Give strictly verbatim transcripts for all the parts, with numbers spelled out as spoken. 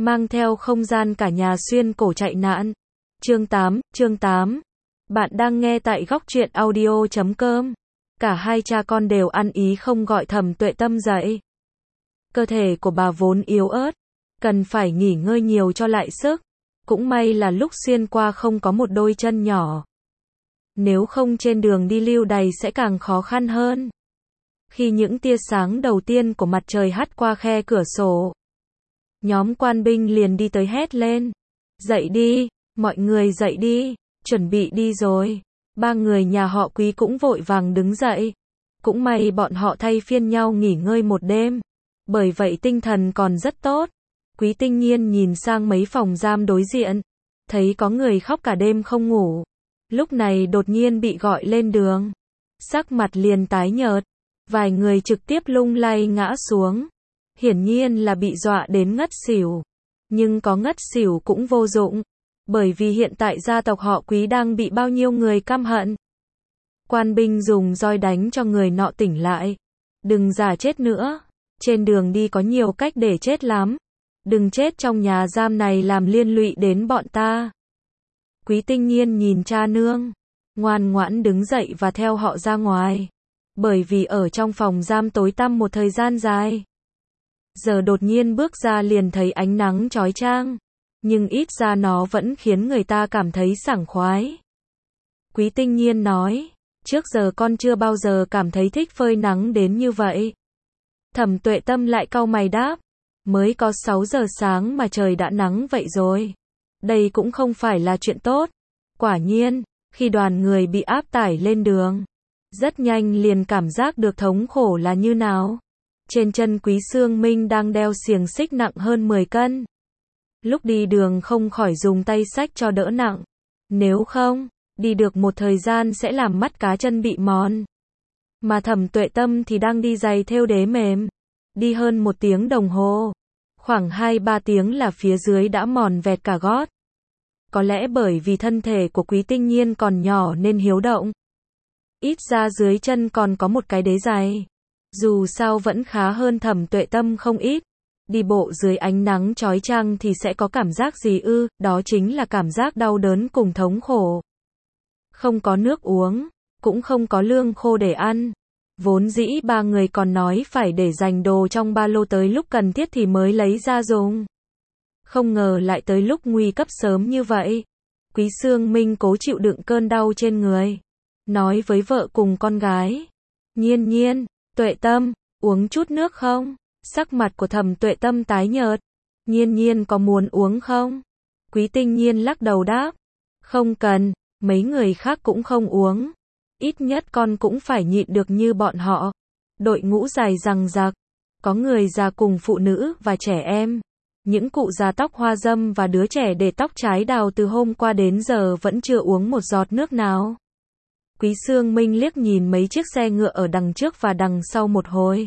mang theo không gian cả nhà xuyên cổ chạy nạn. Chương tám, chương tám. Bạn đang nghe tại góc truyện audio chấm com. Cả hai cha con đều ăn ý không gọi Thẩm Tuệ Tâm dậy. Cơ thể của bà vốn yếu ớt, cần phải nghỉ ngơi nhiều cho lại sức. Cũng may là lúc xuyên qua không có một đôi chân nhỏ. Nếu không trên đường đi lưu đày sẽ càng khó khăn hơn. Khi những tia sáng đầu tiên của mặt trời hắt qua khe cửa sổ, nhóm quan binh liền đi tới hét lên. Dậy đi, mọi người dậy đi, chuẩn bị đi rồi. Ba người nhà họ Quý cũng vội vàng đứng dậy. Cũng may bọn họ thay phiên nhau nghỉ ngơi một đêm. Bởi vậy tinh thần còn rất tốt. Quý Tinh Nhiên nhìn sang mấy phòng giam đối diện. Thấy có người khóc cả đêm không ngủ. Lúc này đột nhiên bị gọi lên đường. Sắc mặt liền tái nhợt. Vài người trực tiếp lung lay ngã xuống. Hiển nhiên là bị dọa đến ngất xỉu. Nhưng có ngất xỉu cũng vô dụng. Bởi vì hiện tại gia tộc họ Quý đang bị bao nhiêu người căm hận. Quan binh dùng roi đánh cho người nọ tỉnh lại. Đừng giả chết nữa. Trên đường đi có nhiều cách để chết lắm. Đừng chết trong nhà giam này làm liên lụy đến bọn ta. Quý Tinh Nhiên nhìn cha nương. Ngoan ngoãn đứng dậy và theo họ ra ngoài. Bởi vì ở trong phòng giam tối tăm một thời gian dài. Giờ đột nhiên bước ra liền thấy ánh nắng chói chang. Nhưng ít ra nó vẫn khiến người ta cảm thấy sảng khoái. Quý Tinh Nhiên nói. Trước giờ con chưa bao giờ cảm thấy thích phơi nắng đến như vậy. Thẩm Tuệ Tâm lại cau mày đáp. Mới có sáu giờ sáng mà trời đã nắng vậy rồi. Đây cũng không phải là chuyện tốt. Quả nhiên, khi đoàn người bị áp tải lên đường, rất nhanh liền cảm giác được thống khổ là như nào. Trên chân Quý Sương Minh đang đeo xiềng xích nặng hơn mười cân. Lúc đi đường không khỏi dùng tay xách cho đỡ nặng. Nếu không, đi được một thời gian sẽ làm mắt cá chân bị mòn. Mà Thẩm Tuệ Tâm thì đang đi giày thêu đế mềm. Đi hơn một tiếng đồng hồ. Khoảng hai ba tiếng là phía dưới đã mòn vẹt cả gót. Có lẽ bởi vì thân thể của Quý Tinh Nhiên còn nhỏ nên hiếu động. Ít ra dưới chân còn có một cái đế giày. Dù sao vẫn khá hơn Thẩm Tuệ Tâm không ít. Đi bộ dưới ánh nắng chói chang thì sẽ có cảm giác gì ư, đó chính là cảm giác đau đớn cùng thống khổ. Không có nước uống, cũng không có lương khô để ăn. Vốn dĩ ba người còn nói phải để dành đồ trong ba lô tới lúc cần thiết thì mới lấy ra dùng. Không ngờ lại tới lúc nguy cấp sớm như vậy. Quý Sương Minh cố chịu đựng cơn đau trên người. Nói với vợ cùng con gái. Nhiên Nhiên, Tuệ Tâm, uống chút nước không? Sắc mặt của Thẩm Tuệ Tâm tái nhợt. Nhiên Nhiên có muốn uống không? Quý Tinh Nhiên lắc đầu đáp. Không cần, mấy người khác cũng không uống. Ít nhất con cũng phải nhịn được như bọn họ. Đội ngũ dài dằng dặc. Có người già cùng phụ nữ và trẻ em. Những cụ già tóc hoa râm và đứa trẻ để tóc trái đào từ hôm qua đến giờ vẫn chưa uống một giọt nước nào. Quý Sương Minh liếc nhìn mấy chiếc xe ngựa ở đằng trước và đằng sau một hồi.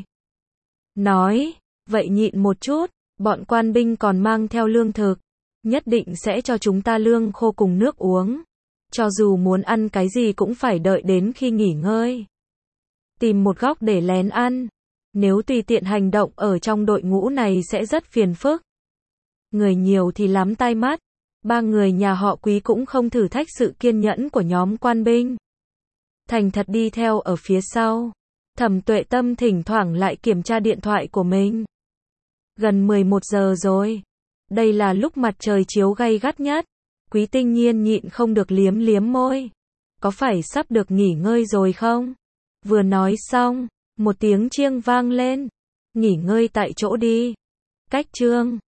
Nói, vậy nhịn một chút, bọn quan binh còn mang theo lương thực. Nhất định sẽ cho chúng ta lương khô cùng nước uống. Cho dù muốn ăn cái gì cũng phải đợi đến khi nghỉ ngơi. Tìm một góc để lén ăn. Nếu tùy tiện hành động ở trong đội ngũ này sẽ rất phiền phức. Người nhiều thì lắm tai mắt. Ba người nhà họ Quý cũng không thử thách sự kiên nhẫn của nhóm quan binh. Thành thật đi theo ở phía sau. Thẩm Tuệ Tâm thỉnh thoảng lại kiểm tra điện thoại của mình. Gần mười một giờ rồi. Đây là lúc mặt trời chiếu gay gắt nhất. Quý Tinh Nhiên nhịn không được liếm liếm môi. Có phải sắp được nghỉ ngơi rồi không? Vừa nói xong, một tiếng chiêng vang lên. Nghỉ ngơi tại chỗ đi. Cách chương.